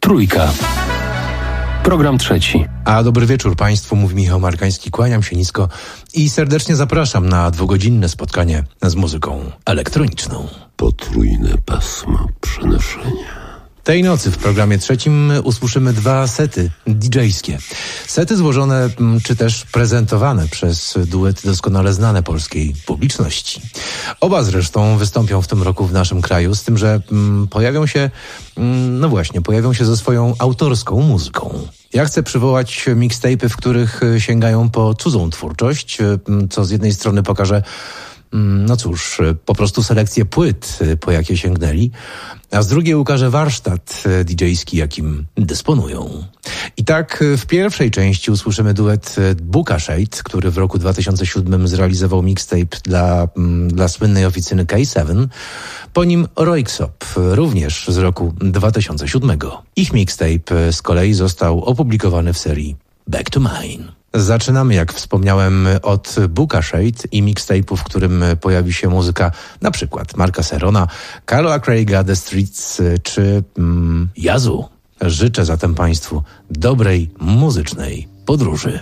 Trójka. Program trzeci. A dobry wieczór Państwu, mówi Michał Markański, kłaniam się nisko i serdecznie zapraszam na dwugodzinne spotkanie z muzyką elektroniczną. Potrójne pasmo przenoszenia. Tej nocy w programie trzecim usłyszymy dwa sety DJ-skie. Sety złożone czy też prezentowane przez duety doskonale znane polskiej publiczności. Oba zresztą wystąpią w tym roku w naszym kraju, z tym, że pojawią się ze swoją autorską muzyką. Ja chcę przywołać mixtape'y, w których sięgają po cudzą twórczość, co z jednej strony pokaże po prostu selekcję płyt, po jakie sięgnęli, a z drugiej ukaże warsztat DJ-ski, jakim dysponują. I tak w pierwszej części usłyszymy duet Booka Shade, który w roku 2007 zrealizował mixtape dla słynnej oficyny K7, po nim Röyksopp, również z roku 2007. Ich mixtape z kolei został opublikowany w serii Back to Mine. Zaczynamy, jak wspomniałem, od Booka Shade i mixtape'u, w którym pojawi się muzyka na przykład Marka Serona, Carla Craiga, The Streets czy Yazoo. Życzę zatem Państwu dobrej muzycznej podróży.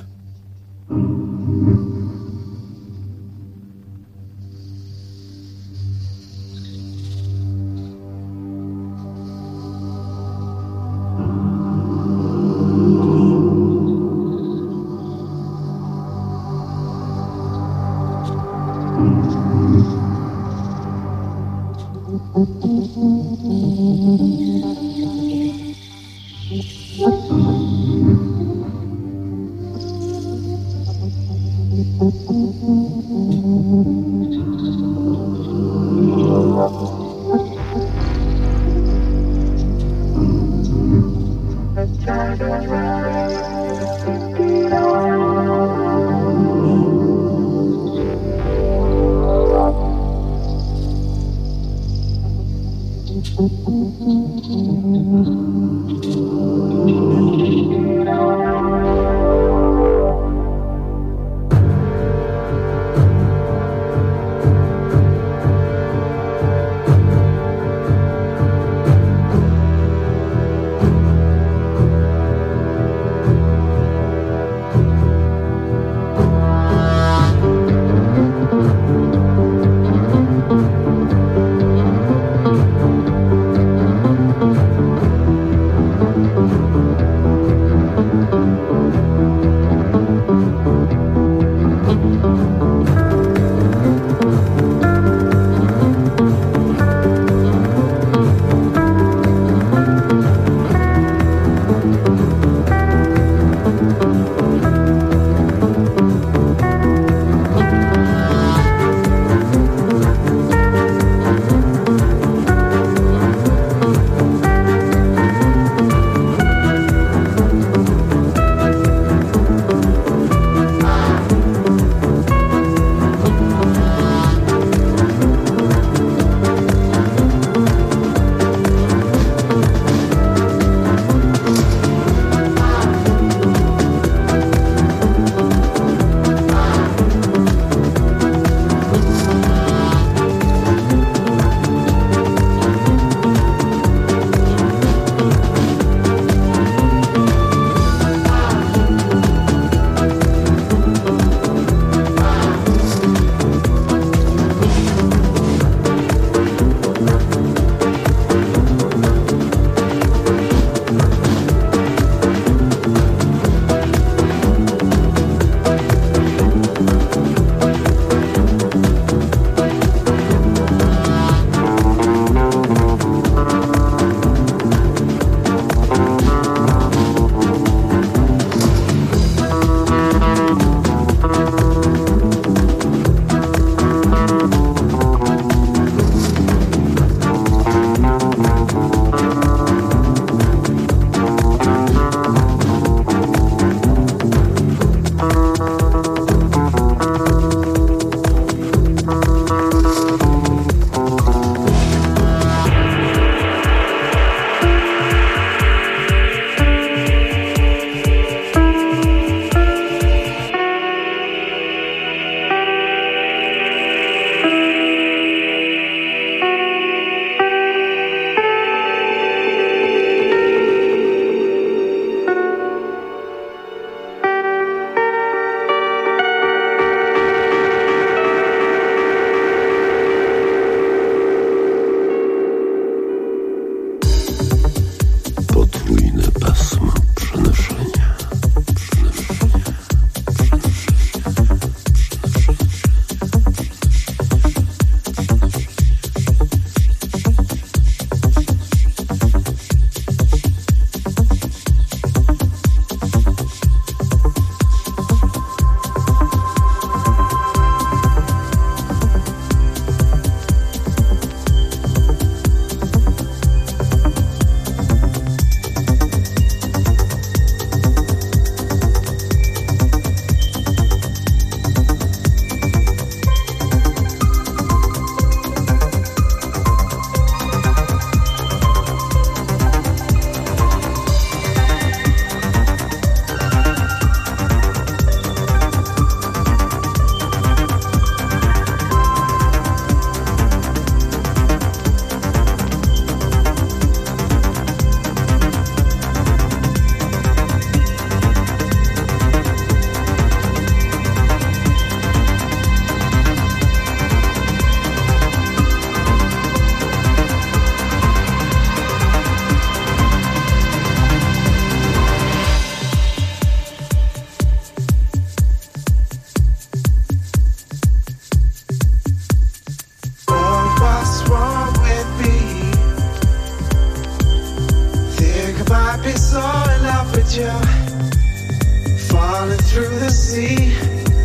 might be so in love with you, falling through the sea.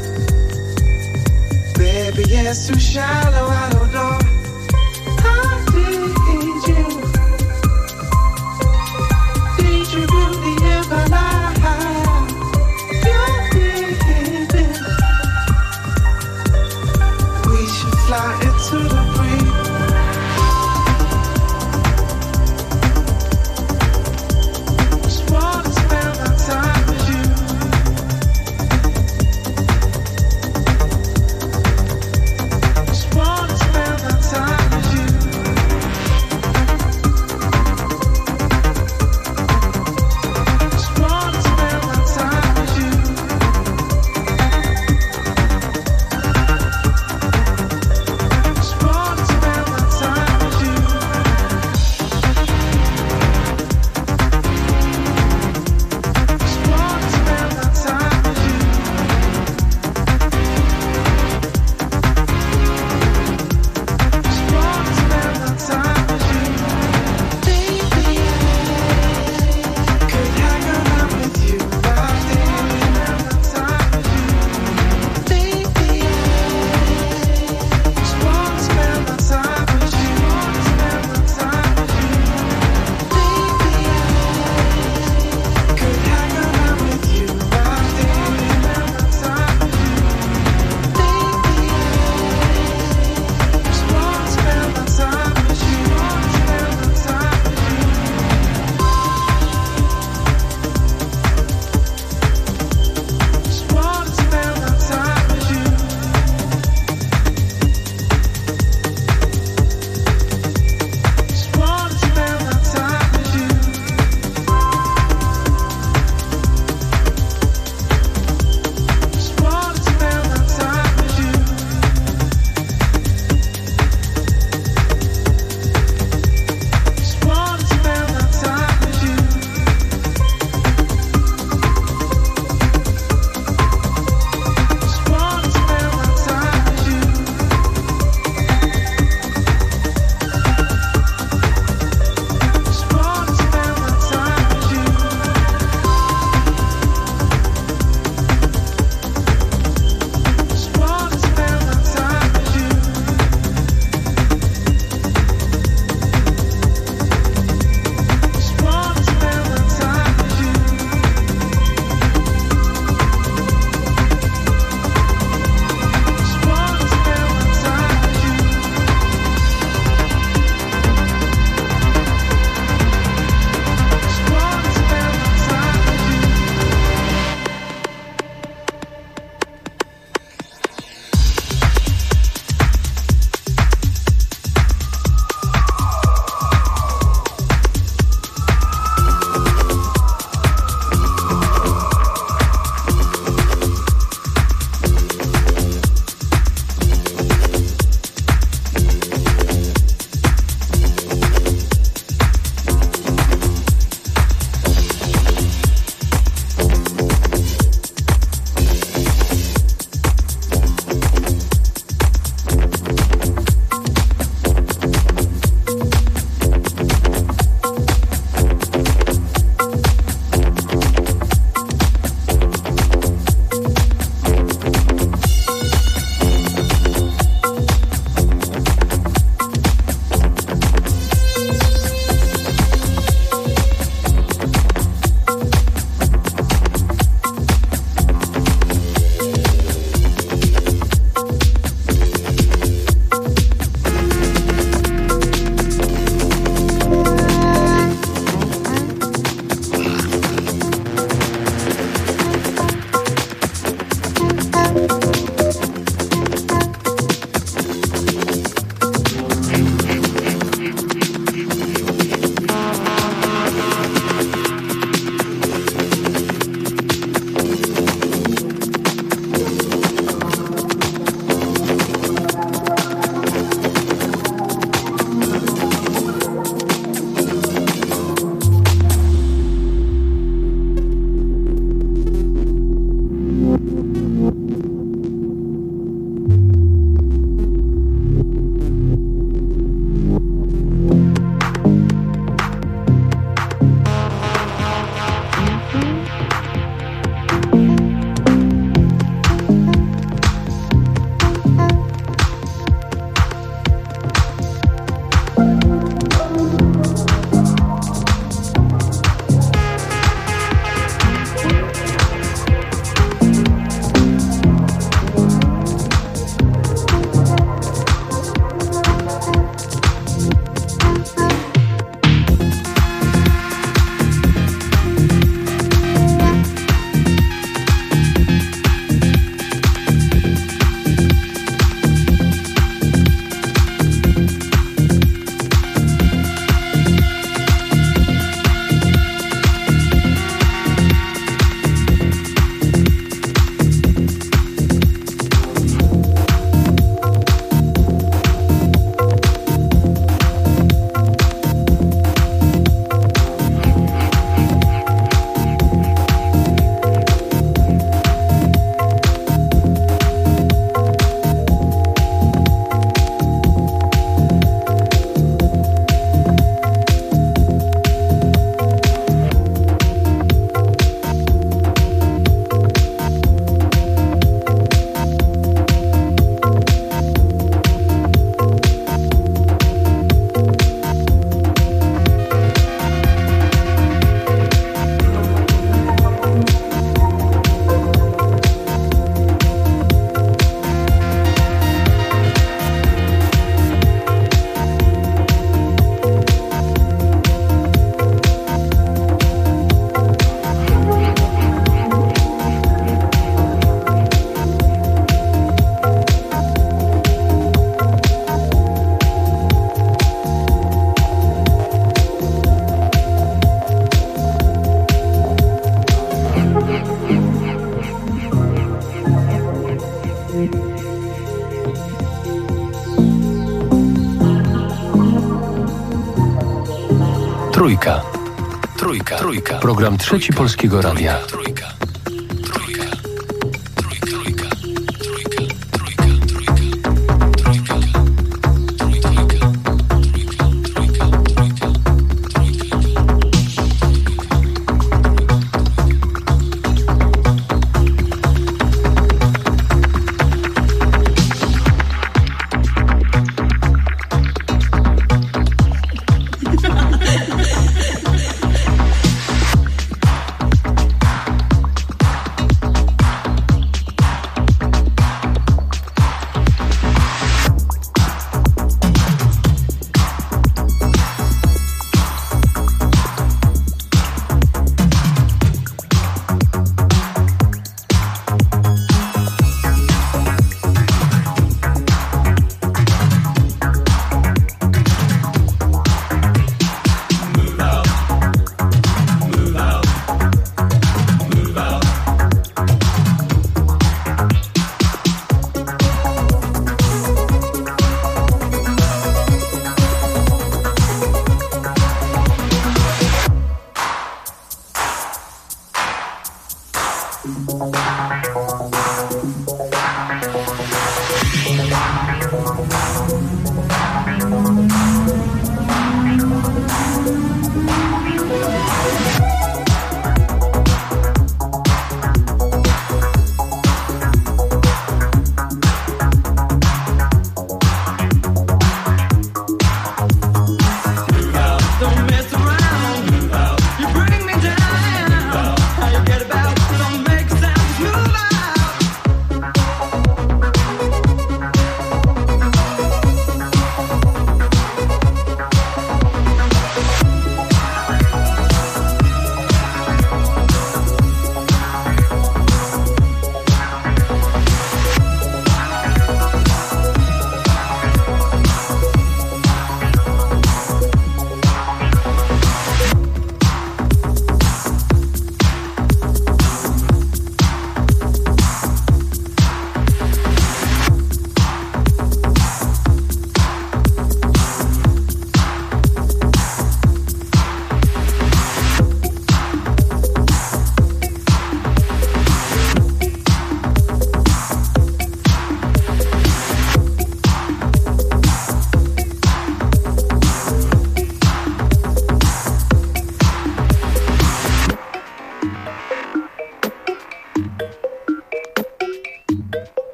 Baby, it's too shallow, I don't know. I need you. Need your beauty in my life. You're leaving. We should fly into the breeze. Just wanna spend my time with you. Just wanna spend my time. Trójka. Program Trzeci Polskiego Radia.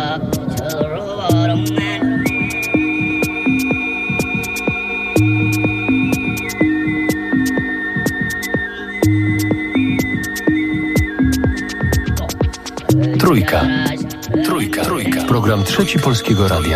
Trójka. Program Trzeci Polskiego Radia.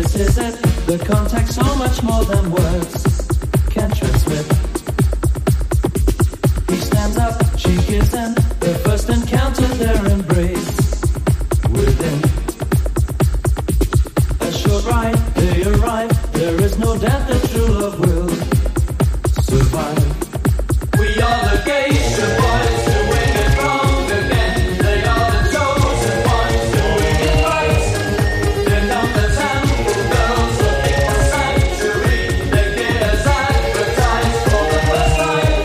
This is it, the contact so much more than words can transmit. He stands up, she gives in, their first encounter, their embrace within. A short ride, they arrive, there is no doubt that true love will survive. We are the geisha boys doing it wrong again. They are the chosen ones doing it right. They're not the temple girls looking for sanctuary. They get us advertised for the first time.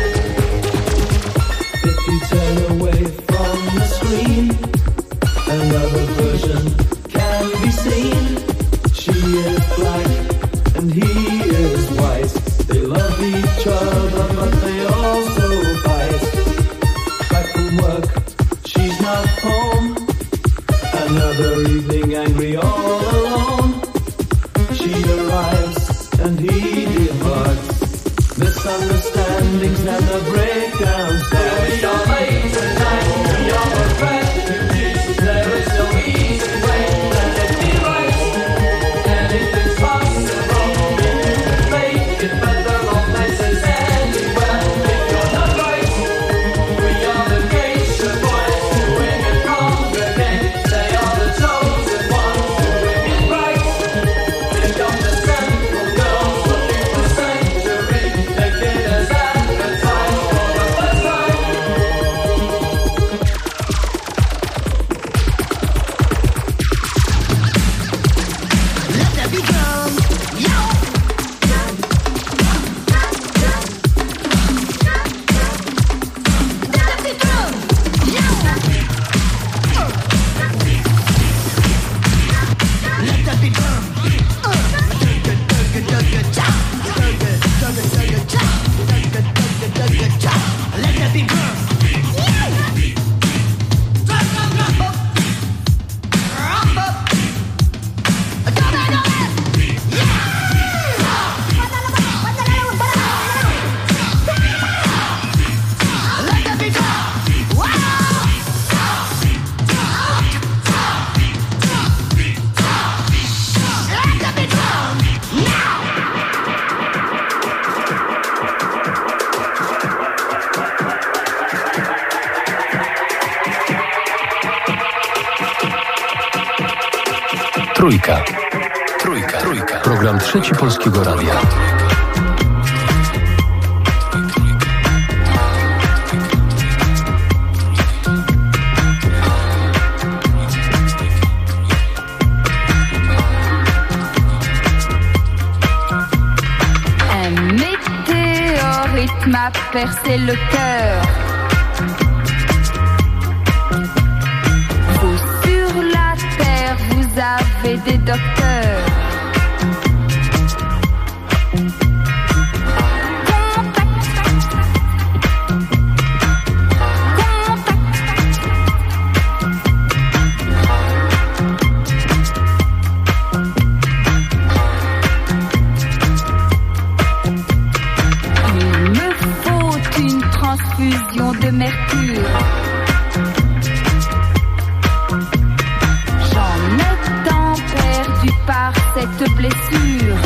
If you turn away from the screen, another version can be seen. She is black and he is white. They love each other, but they also fight. Back from work, she's not home. Another evening, angry all alone. She arrives and he departs. Misunderstandings and the breakdown starts. We are late tonight, we are refugees. There is no easy way, let it be right. Anything's possible, if you can make it better on places anywhere. If you're not right, we are the geisha boys doing it wrong again. They are the chosen ones doing it right. They don't the simple girls looking for sanctuary. They get us advertised for the first time. Let there be drum, yo. Let there be drum, yo. Let there be drum. Let there be drum. Trójka. Program Trzeci Polskiego Radia. Un météorite m'a percé le cœur. Vous sur la terre, vous avez des docteurs. Il me faut une transfusion de mercure. J'en ai tant perdu par cette blessure.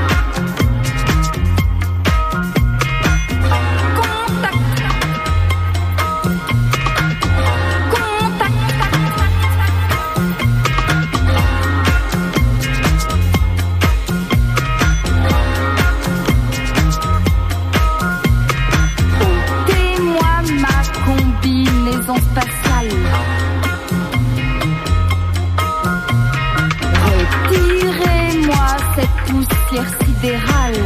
Ôtez-moi ma combinaison spatiale. Retirez-moi cette poussière sidérale.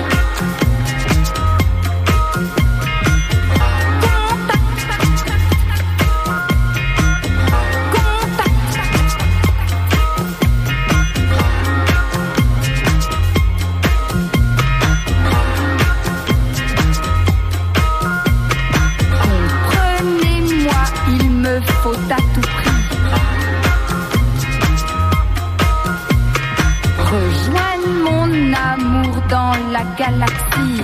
Comprenez-moi, il me faut à tout prix rejoindre mon amour dans la galaxie.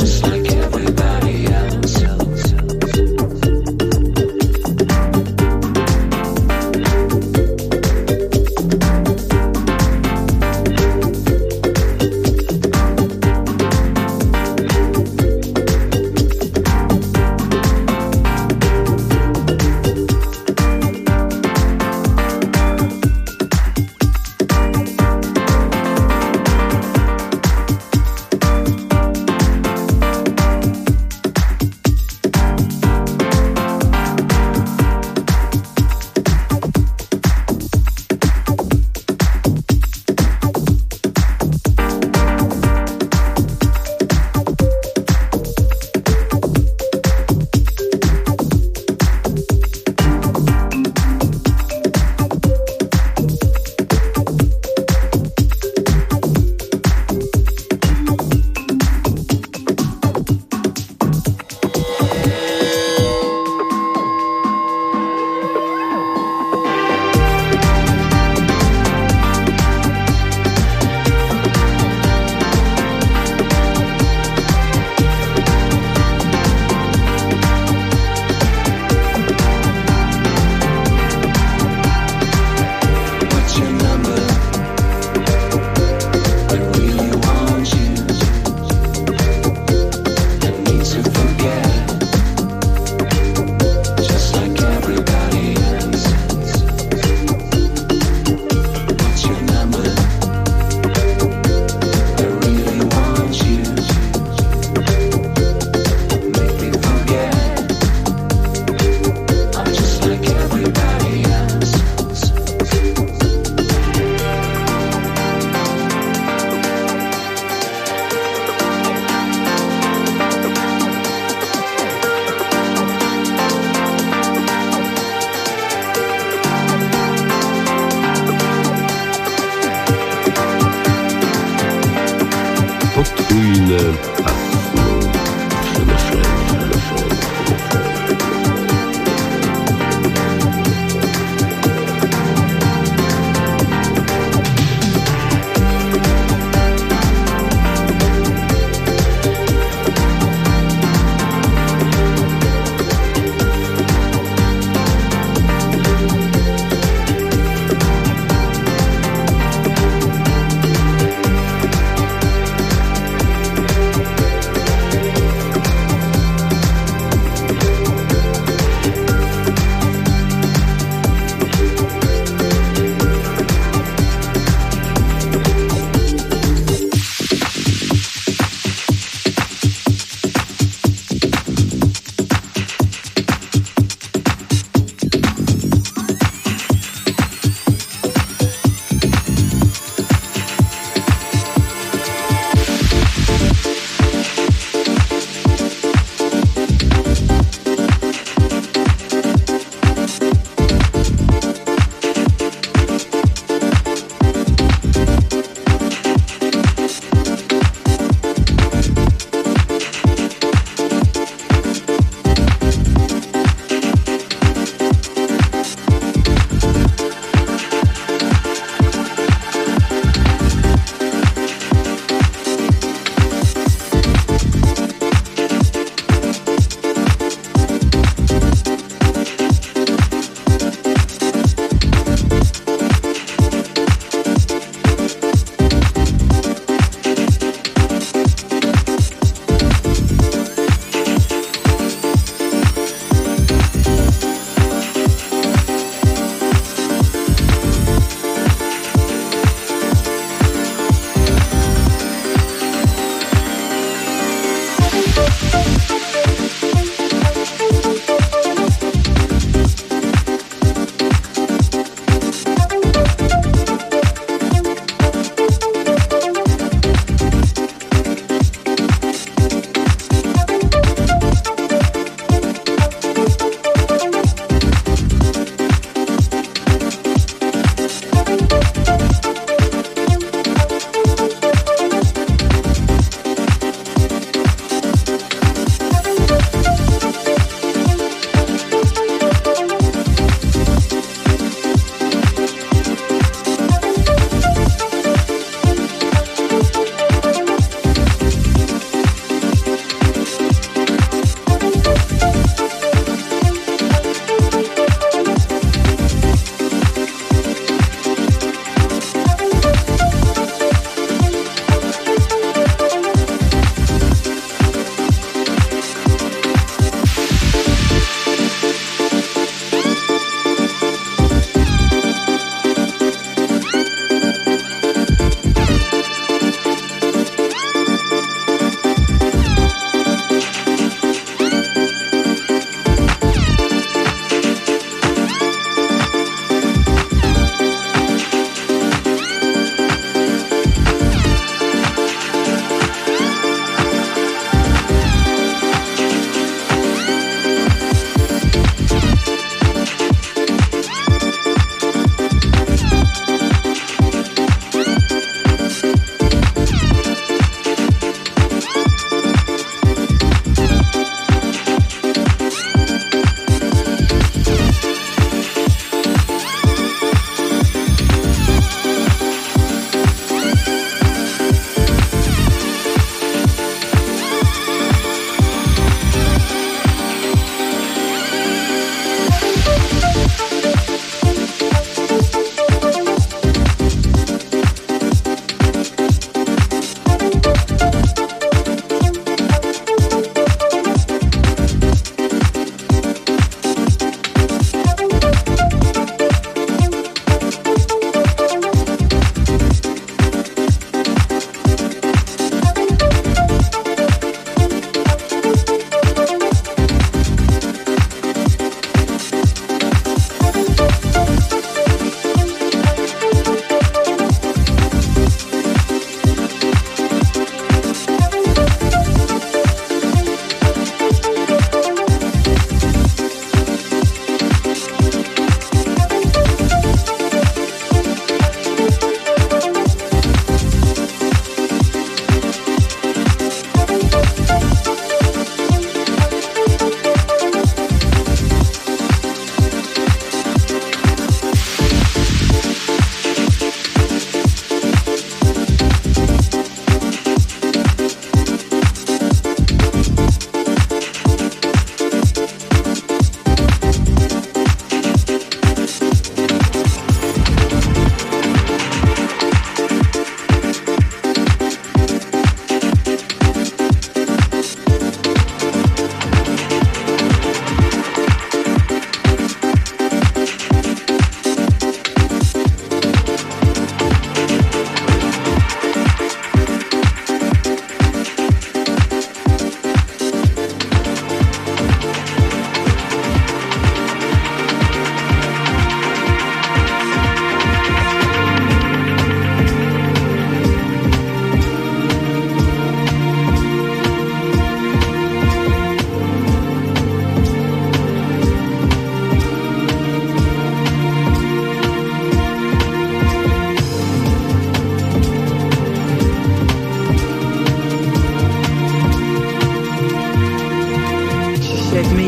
Podwójne pasmo przenoszenia.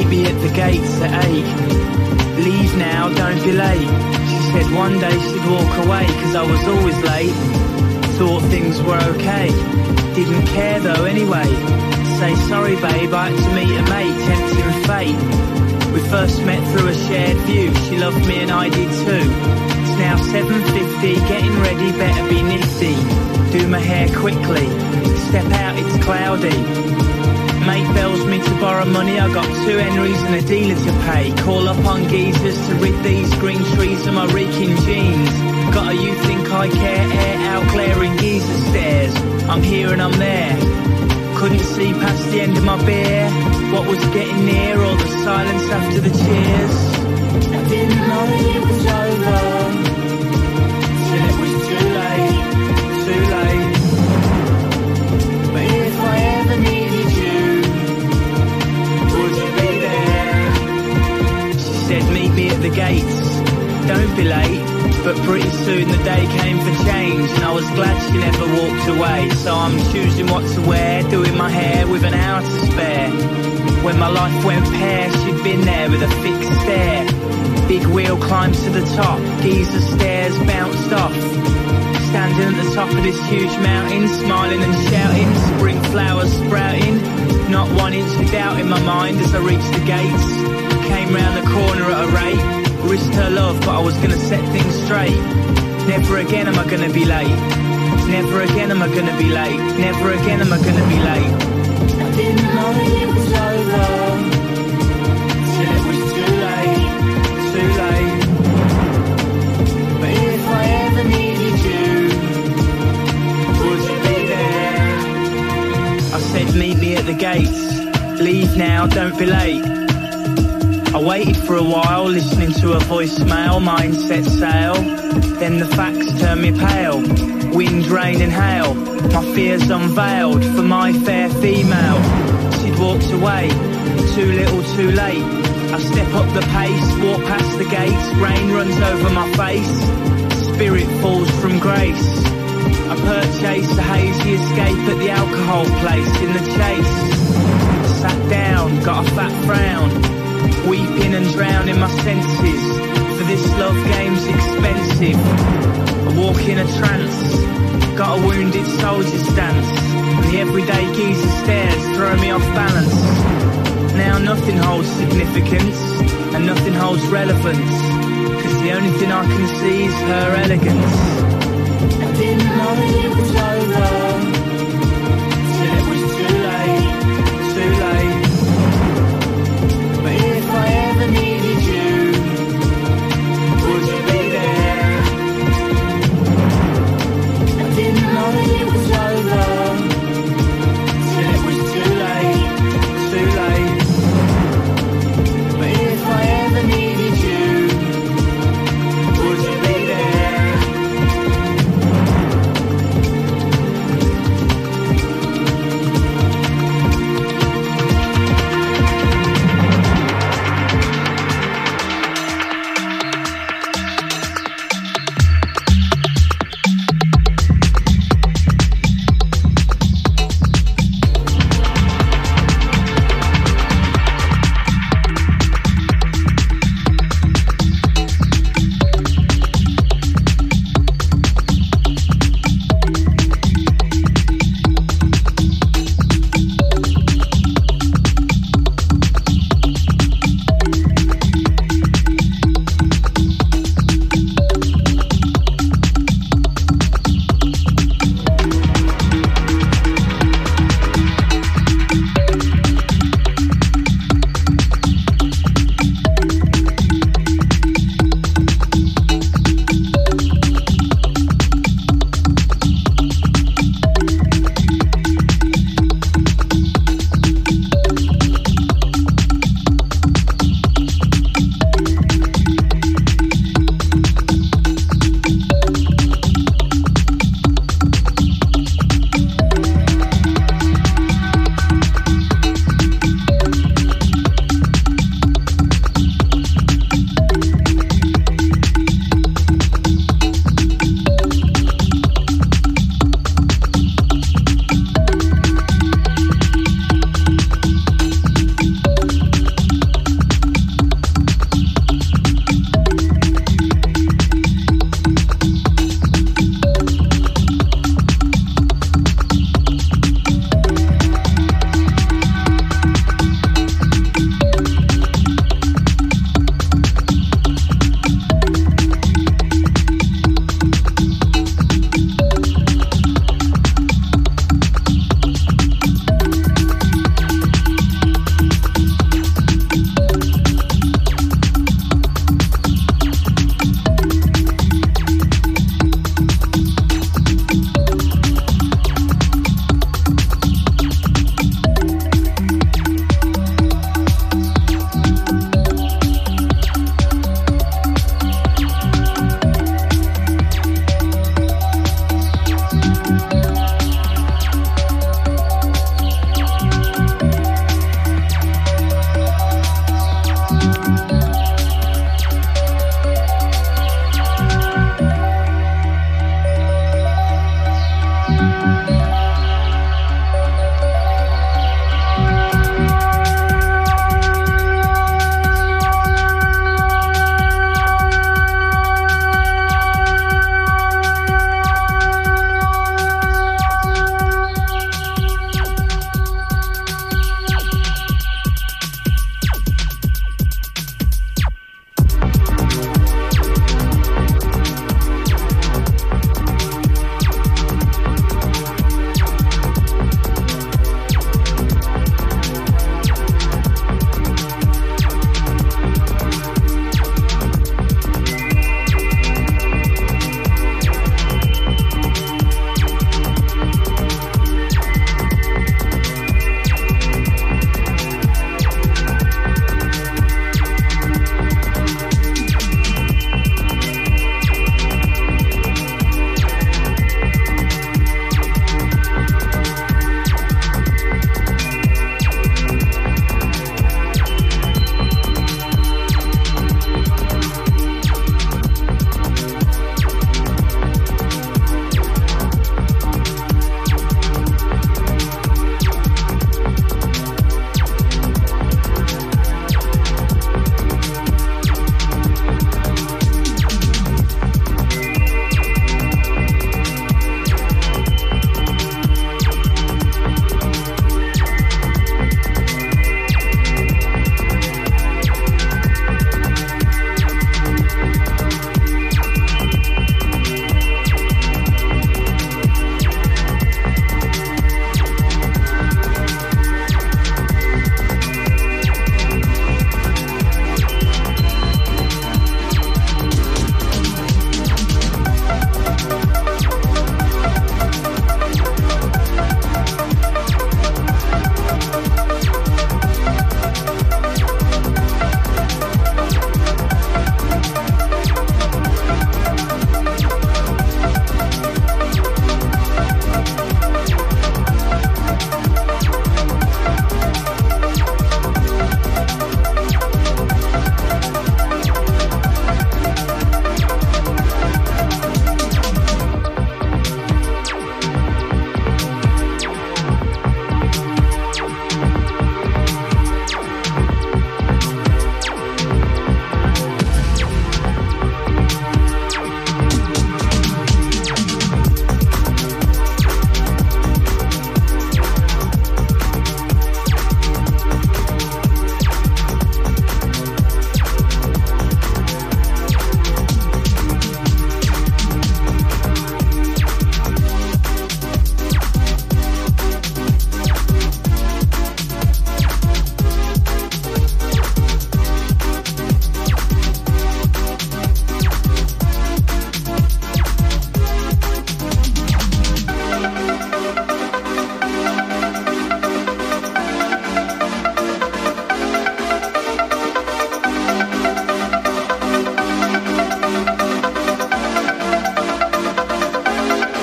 meet me at the gates at 8. Leave now, don't be late. She said one day she'd walk away, cause I was always late. Thought things were okay, didn't care though anyway. Say sorry babe, I had to meet a mate, tempting fate. We first met through a shared view, she loved me and I did too. It's now 7:50, getting ready, better be nifty. Do my hair quickly, step out, it's cloudy. Mate bells me to borrow money, I got 2 Henrys and a dealer to pay. Call up on geezers to rid these green trees of my reeking jeans. Got a you think I care, air out glaring geezer stairs. I'm here and I'm there, couldn't see past the end of my beer. What was getting near, all the silence after the cheers. I didn't know it was over, till it was too late, too late. But if I ever needed you, would you be there? She said meet me at the gates, don't be late. But pretty soon the day came for change, and I was glad she never walked away. So I'm choosing what to wear, doing my hair with an hour to spare. When my life went pear, she'd been there with a fixed stare. Big wheel climbed to the top, geezer stairs bounced off. Standing at the top of this huge mountain, smiling and shouting, spring flowers sprouting. Not 1 inch of doubt in my mind as I reached the gates. Came round the corner at a rate, risked her love, but I was gonna set things straight. Never again am I gonna be late. Never again am I gonna be late. Never again am I gonna be late. I didn't know it was over, till it was too late, too late. But if I ever needed you, would you be there? I said meet me at the gates, leave now, don't be late. I waited for a while, listening to a voicemail, mind set sail. Then the facts turned me pale, wind, rain and hail. My fears unveiled for my fair female. She'd walked away, too little too late. I step up the pace, walk past the gates, rain runs over my face. Spirit falls from grace. I purchase a hazy escape at the alcohol place in the chase. Sat down, got a fat frown, weeping and drowning my senses, for this love game's expensive. I walk in a trance, got a wounded soldier stance, and the everyday geezer stares throw me off balance. Now nothing holds significance, and nothing holds relevance, cause the only thing I can see is her elegance. I didn't know it was over,